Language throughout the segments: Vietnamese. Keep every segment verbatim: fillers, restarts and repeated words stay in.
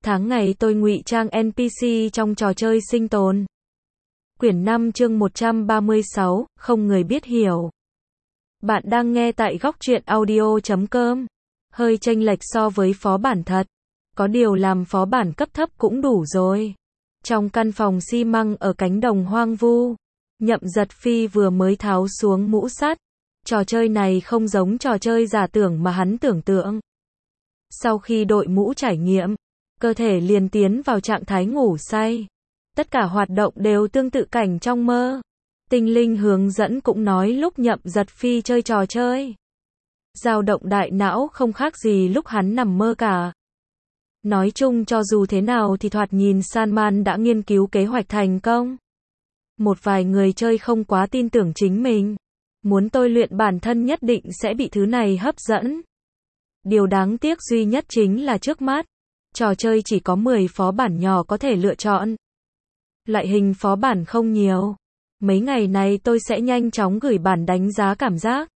Tháng ngày tôi ngụy trang en pê xê trong trò chơi sinh tồn. Quyển năm chương một trăm ba mươi sáu, không người biết hiểu. Bạn đang nghe tại góc truyện audio chấm com. Hơi chênh lệch so với phó bản thật. Có điều làm phó bản cấp thấp cũng đủ rồi. Trong căn phòng xi măng ở cánh đồng hoang vu, Nhậm Giật Phi vừa mới tháo xuống mũ sắt. Trò chơi này không giống trò chơi giả tưởng mà hắn tưởng tượng. Sau khi đội mũ trải nghiệm, cơ thể liền tiến vào trạng thái ngủ say. Tất cả hoạt động đều tương tự cảnh trong mơ. Tinh linh hướng dẫn cũng nói lúc Nhậm Giật Phi chơi trò chơi, dao động đại não không khác gì lúc hắn nằm mơ cả. Nói chung cho dù thế nào thì thoạt nhìn Salman đã nghiên cứu kế hoạch thành công. Một vài người chơi không quá tin tưởng chính mình. Muốn tôi luyện bản thân nhất định sẽ bị thứ này hấp dẫn. Điều đáng tiếc duy nhất chính là trước mắt, trò chơi chỉ có mười phó bản nhỏ có thể lựa chọn. Loại hình phó bản không nhiều. Mấy ngày này tôi sẽ nhanh chóng gửi bản đánh giá cảm giác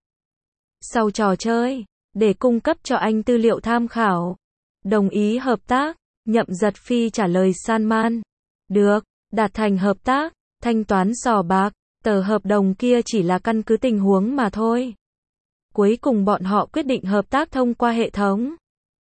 sau trò chơi, để cung cấp cho anh tư liệu tham khảo. Đồng ý hợp tác, Nhậm Giật Phi trả lời Salman. Được, đạt thành hợp tác, thanh toán sò bạc. Tờ hợp đồng kia chỉ là căn cứ tình huống mà thôi. Cuối cùng bọn họ quyết định hợp tác thông qua hệ thống.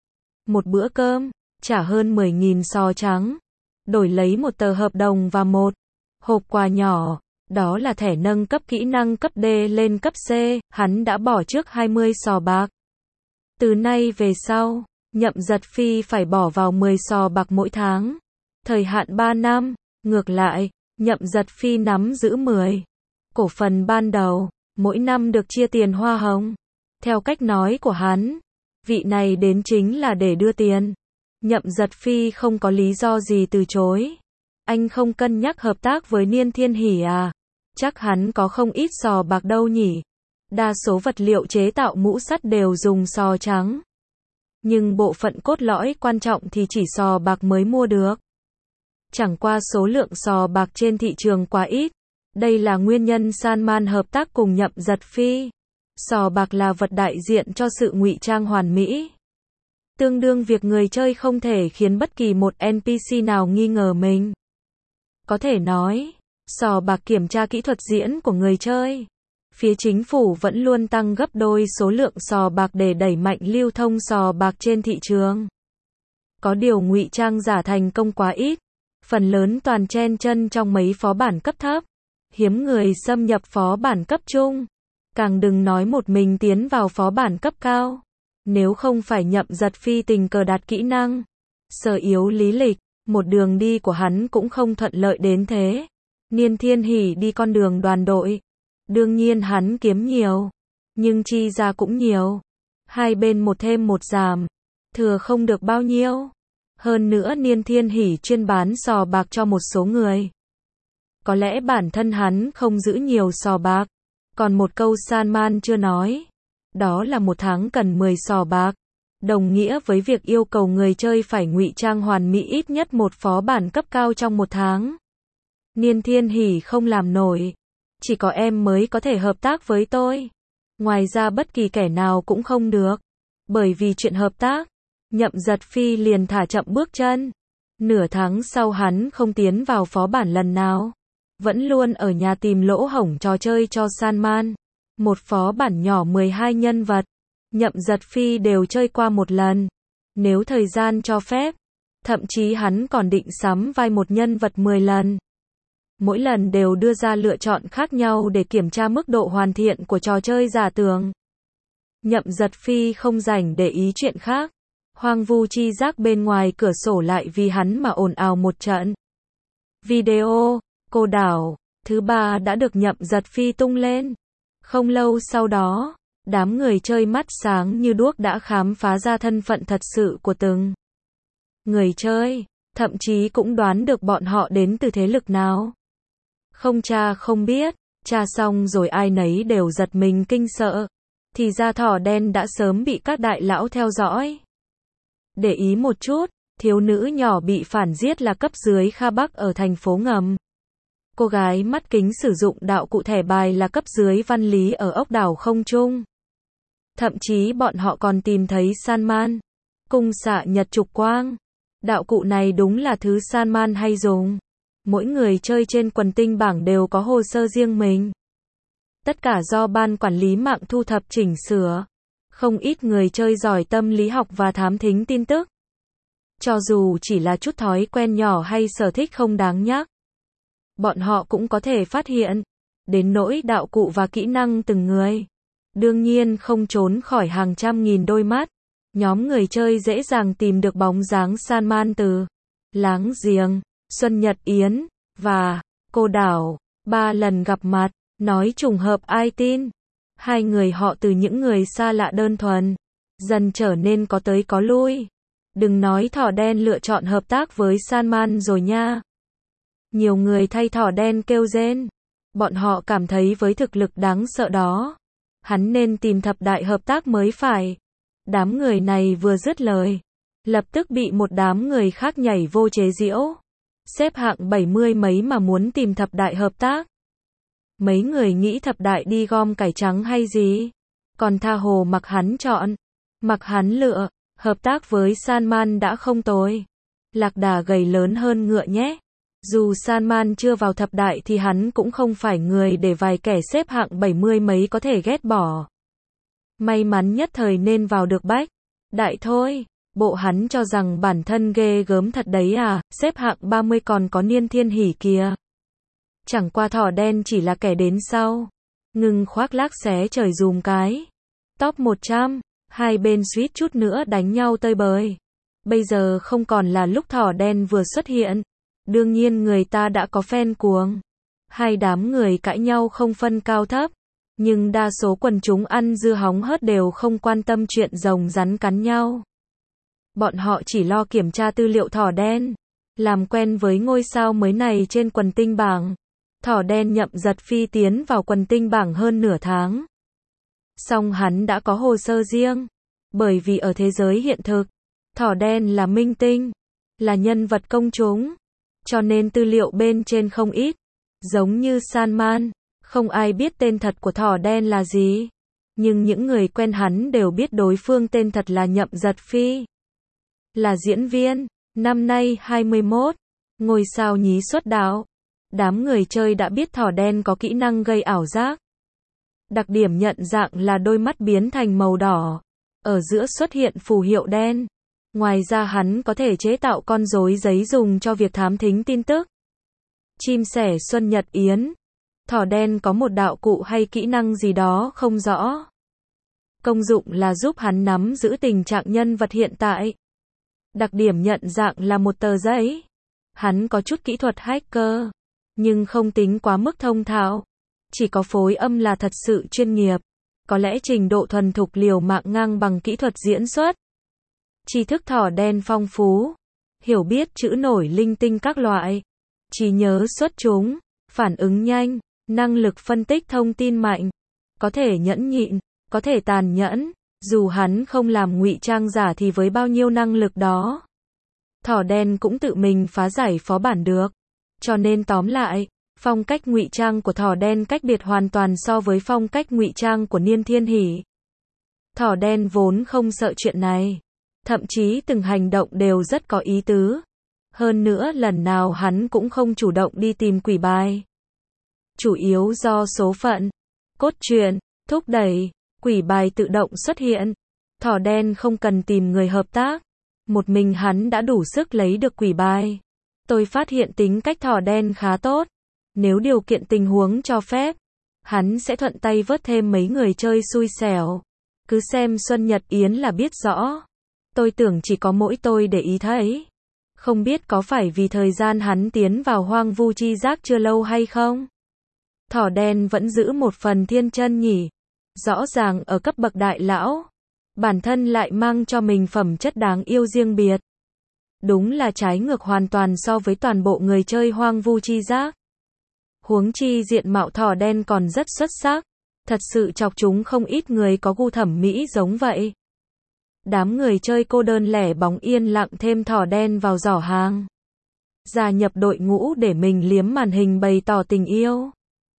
Một bữa cơm, trả hơn mười nghìn sò trắng, đổi lấy một tờ hợp đồng và một hộp quà nhỏ. Đó là thẻ nâng cấp kỹ năng cấp D lên cấp C, hắn đã bỏ trước hai mươi sò bạc. Từ nay về sau, Nhậm Giật Phi phải bỏ vào mười sò bạc mỗi tháng. Thời hạn ba năm, ngược lại, Nhậm Giật Phi nắm giữ mười cổ phần ban đầu, mỗi năm được chia tiền hoa hồng. Theo cách nói của hắn, vị này đến chính là để đưa tiền. Nhậm Giật Phi không có lý do gì từ chối. Anh không cân nhắc hợp tác với Niên Thiên Hỷ à? Chắc hắn có không ít sò bạc đâu nhỉ. Đa số vật liệu chế tạo mũ sắt đều dùng sò trắng. Nhưng bộ phận cốt lõi quan trọng thì chỉ sò bạc mới mua được. Chẳng qua số lượng sò bạc trên thị trường quá ít. Đây là nguyên nhân Salman hợp tác cùng Nhậm Giật Phi. Sò bạc là vật đại diện cho sự ngụy trang hoàn mỹ. Tương đương việc người chơi không thể khiến bất kỳ một en pê xê nào nghi ngờ mình. Có thể nói, sò bạc kiểm tra kỹ thuật diễn của người chơi. Phía chính phủ vẫn luôn tăng gấp đôi số lượng sò bạc để đẩy mạnh lưu thông sò bạc trên thị trường. Có điều ngụy trang giả thành công quá ít. Phần lớn toàn chen chân trong mấy phó bản cấp thấp. Hiếm người xâm nhập phó bản cấp trung. Càng đừng nói một mình tiến vào phó bản cấp cao. Nếu không phải Nhậm Giật Phi tình cờ đạt kỹ năng sở yếu lý lịch, một đường đi của hắn cũng không thuận lợi đến thế. Niên Thiên Hỷ đi con đường đoàn đội. Đương nhiên hắn kiếm nhiều, nhưng chi ra cũng nhiều. Hai bên một thêm một giảm, thừa không được bao nhiêu. Hơn nữa Niên Thiên Hỷ chuyên bán sò bạc cho một số người. Có lẽ bản thân hắn không giữ nhiều sò bạc. Còn một câu Salman chưa nói. Đó là một tháng cần mười sò bạc. Đồng nghĩa với việc yêu cầu người chơi phải ngụy trang hoàn mỹ ít nhất một phó bản cấp cao trong một tháng. Niên Thiên Hỷ không làm nổi. Chỉ có em mới có thể hợp tác với tôi. Ngoài ra bất kỳ kẻ nào cũng không được. Bởi vì chuyện hợp tác, Nhậm Giật Phi liền thả chậm bước chân. Nửa tháng sau hắn không tiến vào phó bản lần nào. Vẫn luôn ở nhà tìm lỗ hổng trò chơi cho Salman. Một phó bản nhỏ mười hai nhân vật. Nhậm Giật Phi đều chơi qua một lần. Nếu thời gian cho phép. Thậm chí hắn còn định sắm vai một nhân vật mười lần. Mỗi lần đều đưa ra lựa chọn khác nhau để kiểm tra mức độ hoàn thiện của trò chơi giả tưởng. Nhậm Giật Phi không rảnh để ý chuyện khác. Hoang vu chi giác bên ngoài cửa sổ lại vì hắn mà ồn ào một trận. Video, cô đảo, thứ ba đã được Nhậm Giật Phi tung lên. Không lâu sau đó, đám người chơi mắt sáng như đuốc đã khám phá ra thân phận thật sự của từng người chơi, thậm chí cũng đoán được bọn họ đến từ thế lực nào. Không tra không biết, tra xong rồi ai nấy đều giật mình kinh sợ. Thì ra thỏ đen đã sớm bị các đại lão theo dõi. Để ý một chút, thiếu nữ nhỏ bị phản giết là cấp dưới Kha Bắc ở thành phố ngầm. Cô gái mắt kính sử dụng đạo cụ thẻ bài là cấp dưới Văn Lý ở ốc đảo không trung. Thậm chí bọn họ còn tìm thấy Salman, cung xạ nhật trục quang. Đạo cụ này đúng là thứ Salman hay dùng. Mỗi người chơi trên quần tinh bảng đều có hồ sơ riêng mình. Tất cả do ban quản lý mạng thu thập chỉnh sửa. Không ít người chơi giỏi tâm lý học và thám thính tin tức. Cho dù chỉ là chút thói quen nhỏ hay sở thích không đáng nhắc, bọn họ cũng có thể phát hiện. Đến nỗi đạo cụ và kỹ năng từng người, đương nhiên không trốn khỏi hàng trăm nghìn đôi mắt. Nhóm người chơi dễ dàng tìm được bóng dáng Salman từ láng giềng, Xuân Nhật Yến và cô đảo. Ba lần gặp mặt, nói trùng hợp ai tin. Hai người họ từ những người xa lạ đơn thuần, dần trở nên có tới có lui. Đừng nói thỏ đen lựa chọn hợp tác với Salman rồi nha. Nhiều người thay thỏ đen kêu rên. Bọn họ cảm thấy với thực lực đáng sợ đó, hắn nên tìm thập đại hợp tác mới phải. Đám người này vừa dứt lời, lập tức bị một đám người khác nhảy vô chế giễu. Xếp hạng bảy mươi mấy mà muốn tìm thập đại hợp tác. Mấy người nghĩ thập đại đi gom cải trắng hay gì? Còn tha hồ mặc hắn chọn, mặc hắn lựa, hợp tác với Salman đã không tồi. Lạc đà gầy lớn hơn ngựa nhé. Dù Salman chưa vào thập đại thì hắn cũng không phải người để vài kẻ xếp hạng bảy mươi mấy có thể ghét bỏ. May mắn nhất thời nên vào được bách đại thôi. Bộ hắn cho rằng bản thân ghê gớm thật đấy à, xếp hạng ba mươi còn có Niên Thiên Hỷ kìa. Chẳng qua thỏ đen chỉ là kẻ đến sau. Ngừng khoác lác xé trời dùm cái. Top một trăm, hai bên suýt chút nữa đánh nhau tơi bời. Bây giờ không còn là lúc thỏ đen vừa xuất hiện. Đương nhiên người ta đã có fan cuồng. Hai đám người cãi nhau không phân cao thấp. Nhưng đa số quần chúng ăn dưa hóng hớt đều không quan tâm chuyện rồng rắn cắn nhau. Bọn họ chỉ lo kiểm tra tư liệu thỏ đen. Làm quen với ngôi sao mới này trên quần tinh bảng. Thỏ đen Nhậm Giật Phi tiến vào quần tinh bảng hơn nửa tháng. Song hắn đã có hồ sơ riêng. Bởi vì ở thế giới hiện thực, thỏ đen là minh tinh, là nhân vật công chúng. Cho nên tư liệu bên trên không ít. Giống như Salman, không ai biết tên thật của thỏ đen là gì. Nhưng những người quen hắn đều biết đối phương tên thật là Nhậm Giật Phi. Là diễn viên, năm nay hai mươi mốt, ngôi sao nhí xuất đạo. Đám người chơi đã biết thỏ đen có kỹ năng gây ảo giác. Đặc điểm nhận dạng là đôi mắt biến thành màu đỏ. Ở giữa xuất hiện phù hiệu đen. Ngoài ra hắn có thể chế tạo con rối giấy dùng cho việc thám thính tin tức. Chim sẻ Xuân Nhật Yến. Thỏ đen có một đạo cụ hay kỹ năng gì đó không rõ. Công dụng là giúp hắn nắm giữ tình trạng nhân vật hiện tại. Đặc điểm nhận dạng là một tờ giấy. Hắn có chút kỹ thuật hacker, nhưng không tính quá mức thông thạo. Chỉ có phối âm là thật sự chuyên nghiệp. Có lẽ trình độ thuần thục liều mạng ngang bằng kỹ thuật diễn xuất. Tri thức thỏ đen phong phú. Hiểu biết chữ nổi linh tinh các loại. Trí nhớ xuất chúng. Phản ứng nhanh. Năng lực phân tích thông tin mạnh. Có thể nhẫn nhịn. Có thể tàn nhẫn. Dù hắn không làm ngụy trang giả thì với bao nhiêu năng lực đó, thỏ đen cũng tự mình phá giải phó bản được. Cho nên tóm lại, phong cách ngụy trang của thỏ đen cách biệt hoàn toàn so với phong cách ngụy trang của Niên Thiên Hỷ. Thỏ đen vốn không sợ chuyện này. Thậm chí từng hành động đều rất có ý tứ. Hơn nữa lần nào hắn cũng không chủ động đi tìm quỷ bài. Chủ yếu do số phận, cốt truyện, thúc đẩy, quỷ bài tự động xuất hiện. Thỏ đen không cần tìm người hợp tác. Một mình hắn đã đủ sức lấy được quỷ bài. Tôi phát hiện tính cách thỏ đen khá tốt. Nếu điều kiện tình huống cho phép, hắn sẽ thuận tay vớt thêm mấy người chơi xui xẻo. Cứ xem Xuân Nhật Yến là biết rõ. Tôi tưởng chỉ có mỗi tôi để ý thấy. Không biết có phải vì thời gian hắn tiến vào hoang vu chi giác chưa lâu hay không? Thỏ đen vẫn giữ một phần thiên chân nhỉ. Rõ ràng ở cấp bậc đại lão, bản thân lại mang cho mình phẩm chất đáng yêu riêng biệt. Đúng là trái ngược hoàn toàn so với toàn bộ người chơi hoang vu chi giác. Huống chi diện mạo thỏ đen còn rất xuất sắc. Thật sự chọc chúng không ít người có gu thẩm mỹ giống vậy. Đám người chơi cô đơn lẻ bóng yên lặng thêm thỏ đen vào giỏ hàng. Gia nhập đội ngũ để mình liếm màn hình bày tỏ tình yêu.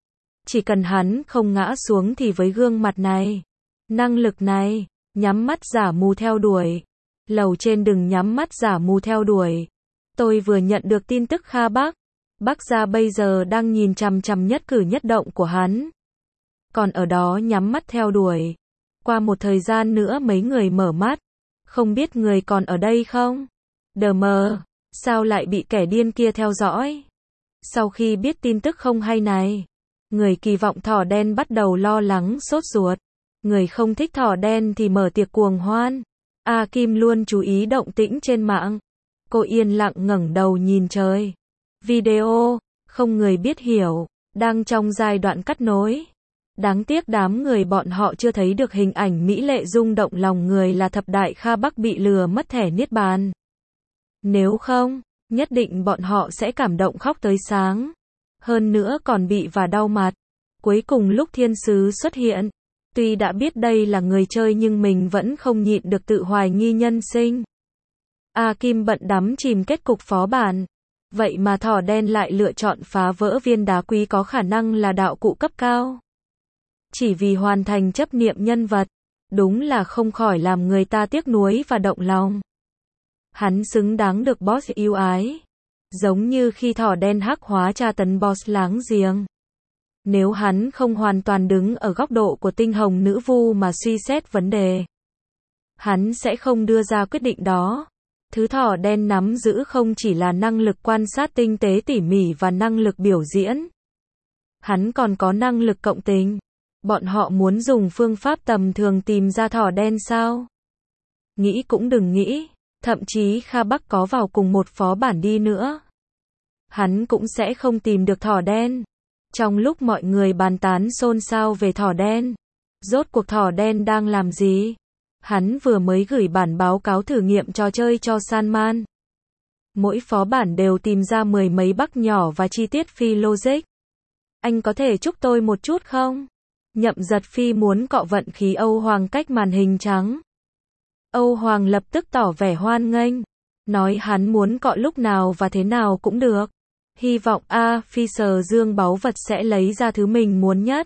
Chỉ cần hắn không ngã xuống thì với gương mặt này, năng lực này, nhắm mắt giả mù theo đuổi, Lầu trên đừng nhắm mắt giả mù theo đuổi. Tôi vừa nhận được tin tức Kha Bắc. Bắc gia bây giờ đang nhìn chằm chằm nhất cử nhất động của hắn. Còn ở đó nhắm mắt theo đuổi. Qua một thời gian nữa mấy người mở mắt. Không biết người còn ở đây không? Đờ mờ, sao lại bị kẻ điên kia theo dõi? Sau khi biết tin tức không hay này, người kỳ vọng thỏ đen bắt đầu lo lắng sốt ruột. Người không thích thỏ đen thì mở tiệc cuồng hoan. A Kim luôn chú ý động tĩnh trên mạng. Cô yên lặng ngẩng đầu nhìn trời. Video, không người biết hiểu, đang trong giai đoạn cắt nối. Đáng tiếc đám người bọn họ chưa thấy được hình ảnh mỹ lệ rung động lòng người là thập đại Kha Bắc bị lừa mất thẻ niết bàn. Nếu không, nhất định bọn họ sẽ cảm động khóc tới sáng. Hơn nữa còn bị và đau mặt. Cuối cùng lúc thiên sứ xuất hiện, tuy đã biết đây là người chơi nhưng mình vẫn không nhịn được tự hoài nghi nhân sinh. A Kim bận đắm chìm kết cục phó bản. Vậy mà thỏ đen lại lựa chọn phá vỡ viên đá quý có khả năng là đạo cụ cấp cao. Chỉ vì hoàn thành chấp niệm nhân vật. Đúng là không khỏi làm người ta tiếc nuối và động lòng. Hắn xứng đáng được boss yêu ái. Giống như khi thỏ đen hắc hóa tra tấn boss láng giềng. Nếu hắn không hoàn toàn đứng ở góc độ của tinh hồng nữ vu mà suy xét vấn đề, hắn sẽ không đưa ra quyết định đó. Thứ thỏ đen nắm giữ không chỉ là năng lực quan sát tinh tế tỉ mỉ và năng lực biểu diễn. Hắn còn có năng lực cộng tình. Bọn họ muốn dùng phương pháp tầm thường tìm ra thỏ đen sao? Nghĩ cũng đừng nghĩ. Thậm chí Kha Bắc có vào cùng một phó bản đi nữa, hắn cũng sẽ không tìm được thỏ đen. Trong lúc mọi người bàn tán xôn xao về thỏ đen, rốt cuộc thỏ đen đang làm gì? Hắn vừa mới gửi bản báo cáo thử nghiệm trò chơi cho Salman. Mỗi phó bản đều tìm ra mười mấy bug nhỏ và chi tiết phi logic. Anh có thể chúc tôi một chút không? Nhậm Giật Phi muốn cọ vận khí Âu Hoàng cách màn hình trắng. Âu Hoàng lập tức tỏ vẻ hoan nghênh, nói hắn muốn cọ lúc nào và thế nào cũng được. Hy vọng A Phi sờ dương báu vật sẽ lấy ra thứ mình muốn nhất.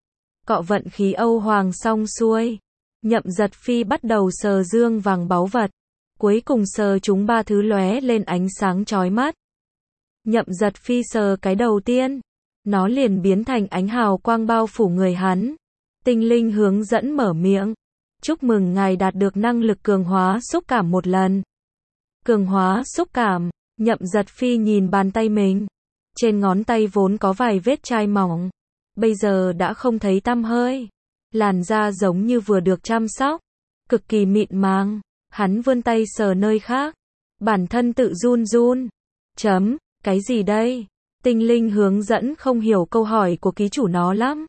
Cọ vận khí Âu Hoàng xong xuôi, Nhậm Giật Phi bắt đầu sờ dương vàng báu vật. Cuối cùng sờ chúng ba thứ lóe lên ánh sáng chói mắt. Nhậm Giật Phi sờ cái đầu tiên, nó liền biến thành ánh hào quang bao phủ người hắn. Tinh linh hướng dẫn mở miệng. Chúc mừng ngài đạt được năng lực cường hóa xúc cảm một lần. Cường hóa xúc cảm. Nhậm Giật Phi nhìn bàn tay mình. Trên ngón tay vốn có vài vết chai mỏng. Bây giờ đã không thấy tăm hơi. Làn da giống như vừa được chăm sóc. Cực kỳ mịn màng. Hắn vươn tay sờ nơi khác. Bản thân tự run run. Chấm, cái gì đây? Tinh linh hướng dẫn không hiểu câu hỏi của ký chủ nó lắm.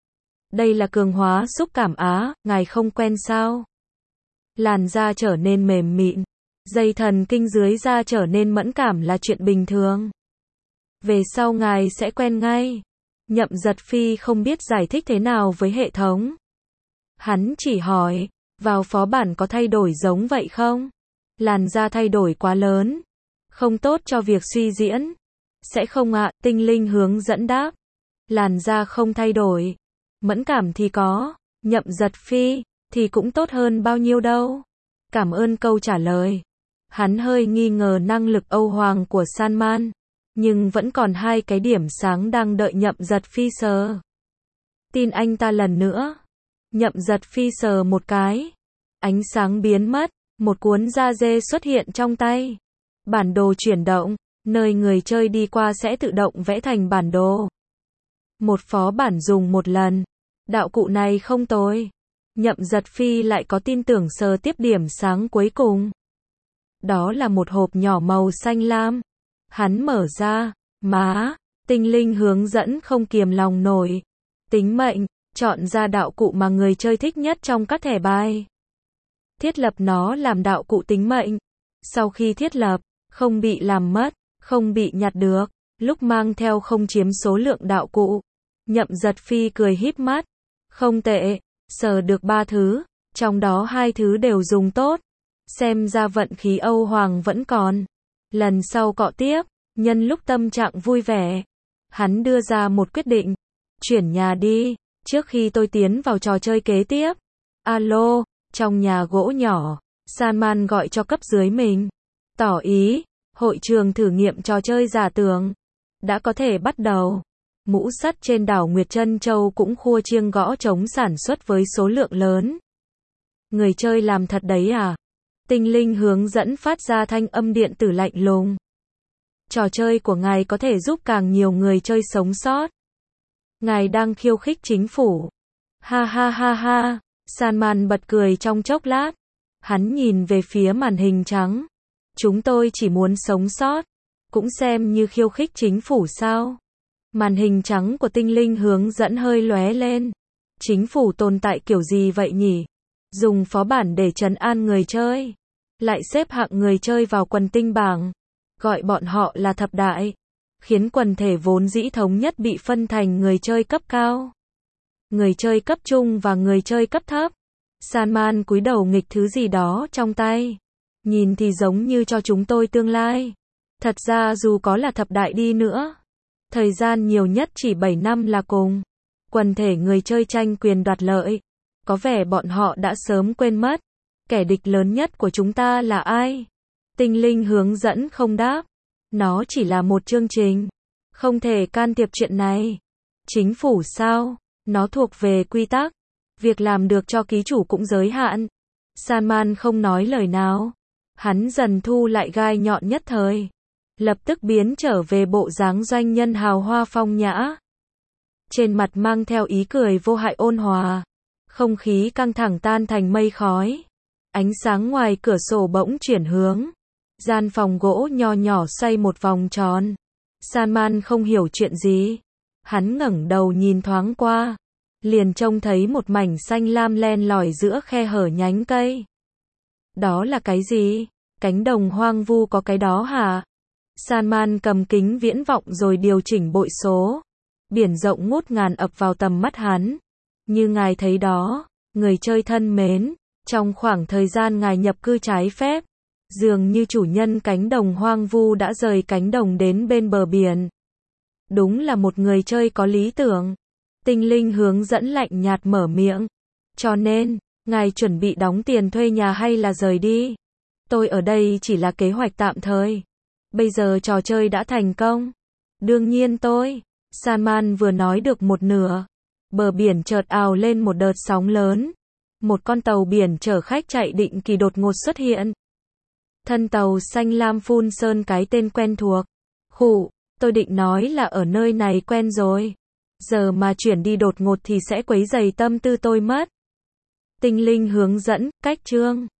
Đây là cường hóa xúc cảm á, ngài không quen sao? Làn da trở nên mềm mịn, dây thần kinh dưới da trở nên mẫn cảm là chuyện bình thường. Về sau ngài sẽ quen ngay. Nhậm Giật Phi không biết giải thích thế nào với hệ thống. Hắn chỉ hỏi, vào phó bản có thay đổi giống vậy không? Làn da thay đổi quá lớn, không tốt cho việc suy diễn. Sẽ không ạ, tinh linh hướng dẫn đáp. Làn da không thay đổi. Mẫn cảm thì có. Nhậm Giật Phi, thì cũng tốt hơn bao nhiêu đâu. Cảm ơn câu trả lời. Hắn hơi nghi ngờ năng lực Âu Hoàng của Salman. Nhưng vẫn còn hai cái điểm sáng đang đợi Nhậm Giật Phi sờ. Tin anh ta lần nữa. Nhậm Giật Phi sờ một cái. Ánh sáng biến mất. Một cuốn da dê xuất hiện trong tay. Bản đồ chuyển động. Nơi người chơi đi qua sẽ tự động vẽ thành bản đồ. Một phó bản dùng một lần. Đạo cụ này không tồi. Nhậm Giật Phi lại có tin tưởng sờ tiếp điểm sáng cuối cùng. Đó là một hộp nhỏ màu xanh lam. Hắn mở ra. Má. Tinh linh hướng dẫn không kiềm lòng nổi. Tính mệnh. Chọn ra đạo cụ mà người chơi thích nhất trong các thẻ bài. Thiết lập nó làm đạo cụ tính mệnh. Sau khi thiết lập, không bị làm mất, không bị nhặt được. Lúc mang theo không chiếm số lượng đạo cụ. Nhậm Giật Phi cười híp mắt. Không tệ, sờ được ba thứ, trong đó hai thứ đều dùng tốt. Xem ra vận khí Âu Hoàng vẫn còn. Lần sau cọ tiếp, nhân lúc tâm trạng vui vẻ. Hắn đưa ra một quyết định. Chuyển nhà đi, trước khi tôi tiến vào trò chơi kế tiếp. Alo, trong nhà gỗ nhỏ, Salman gọi cho cấp dưới mình. Tỏ ý, hội trường thử nghiệm trò chơi giả tưởng đã có thể bắt đầu. Mũ sắt trên đảo Nguyệt Trân Châu cũng khua chiêng gõ trống sản xuất với số lượng lớn. Người chơi làm thật đấy à? Tinh linh hướng dẫn phát ra thanh âm điện tử lạnh lùng. Trò chơi của ngài có thể giúp càng nhiều người chơi sống sót. Ngài đang khiêu khích chính phủ. Ha ha ha ha. Salman bật cười trong chốc lát. Hắn nhìn về phía màn hình trắng. Chúng tôi chỉ muốn sống sót. Cũng xem như khiêu khích chính phủ sao? Màn hình trắng của tinh linh hướng dẫn hơi lóe lên. Chính phủ tồn tại kiểu gì vậy nhỉ? Dùng phó bản để trấn an người chơi. Lại xếp hạng người chơi vào quần tinh bảng. Gọi bọn họ là thập đại. Khiến quần thể vốn dĩ thống nhất bị phân thành người chơi cấp cao, người chơi cấp trung và người chơi cấp thấp. Salman cúi đầu nghịch thứ gì đó trong tay. Nhìn thì giống như cho chúng tôi tương lai. Thật ra dù có là thập đại đi nữa, thời gian nhiều nhất chỉ bảy năm là cùng. Quần thể người chơi tranh quyền đoạt lợi. Có vẻ bọn họ đã sớm quên mất. Kẻ địch lớn nhất của chúng ta là ai? Tinh linh hướng dẫn không đáp. Nó chỉ là một chương trình. Không thể can thiệp chuyện này. Chính phủ sao? Nó thuộc về quy tắc. Việc làm được cho ký chủ cũng giới hạn. Salman không nói lời nào. Hắn dần thu lại gai nhọn nhất thời. Lập tức biến trở về bộ dáng doanh nhân hào hoa phong nhã. Trên mặt mang theo ý cười vô hại ôn hòa. Không khí căng thẳng tan thành mây khói. Ánh sáng ngoài cửa sổ bỗng chuyển hướng. Gian phòng gỗ nho nhỏ xoay một vòng tròn. Salman không hiểu chuyện gì. Hắn ngẩng đầu nhìn thoáng qua. Liền trông thấy một mảnh xanh lam len lỏi giữa khe hở nhánh cây. Đó là cái gì? Cánh đồng hoang vu có cái đó hả? Salman cầm kính viễn vọng rồi điều chỉnh bội số. Biển rộng ngút ngàn ập vào tầm mắt hắn. Như ngài thấy đó, người chơi thân mến, trong khoảng thời gian ngài nhập cư trái phép, dường như chủ nhân cánh đồng hoang vu đã rời cánh đồng đến bên bờ biển. Đúng là một người chơi có lý tưởng. Tinh linh hướng dẫn lạnh nhạt mở miệng. Cho nên, ngài chuẩn bị đóng tiền thuê nhà hay là rời đi? Tôi ở đây chỉ là kế hoạch tạm thời. Bây giờ trò chơi đã thành công. Đương nhiên tôi. Salman vừa nói được một nửa. Bờ biển chợt ào lên một đợt sóng lớn. Một con tàu biển chở khách chạy định kỳ đột ngột xuất hiện. Thân tàu xanh lam phun sơn cái tên quen thuộc. Khụ, tôi định nói là ở nơi này quen rồi. Giờ mà chuyển đi đột ngột thì sẽ quấy rầy tâm tư tôi mất. Tinh linh hướng dẫn, cách chương.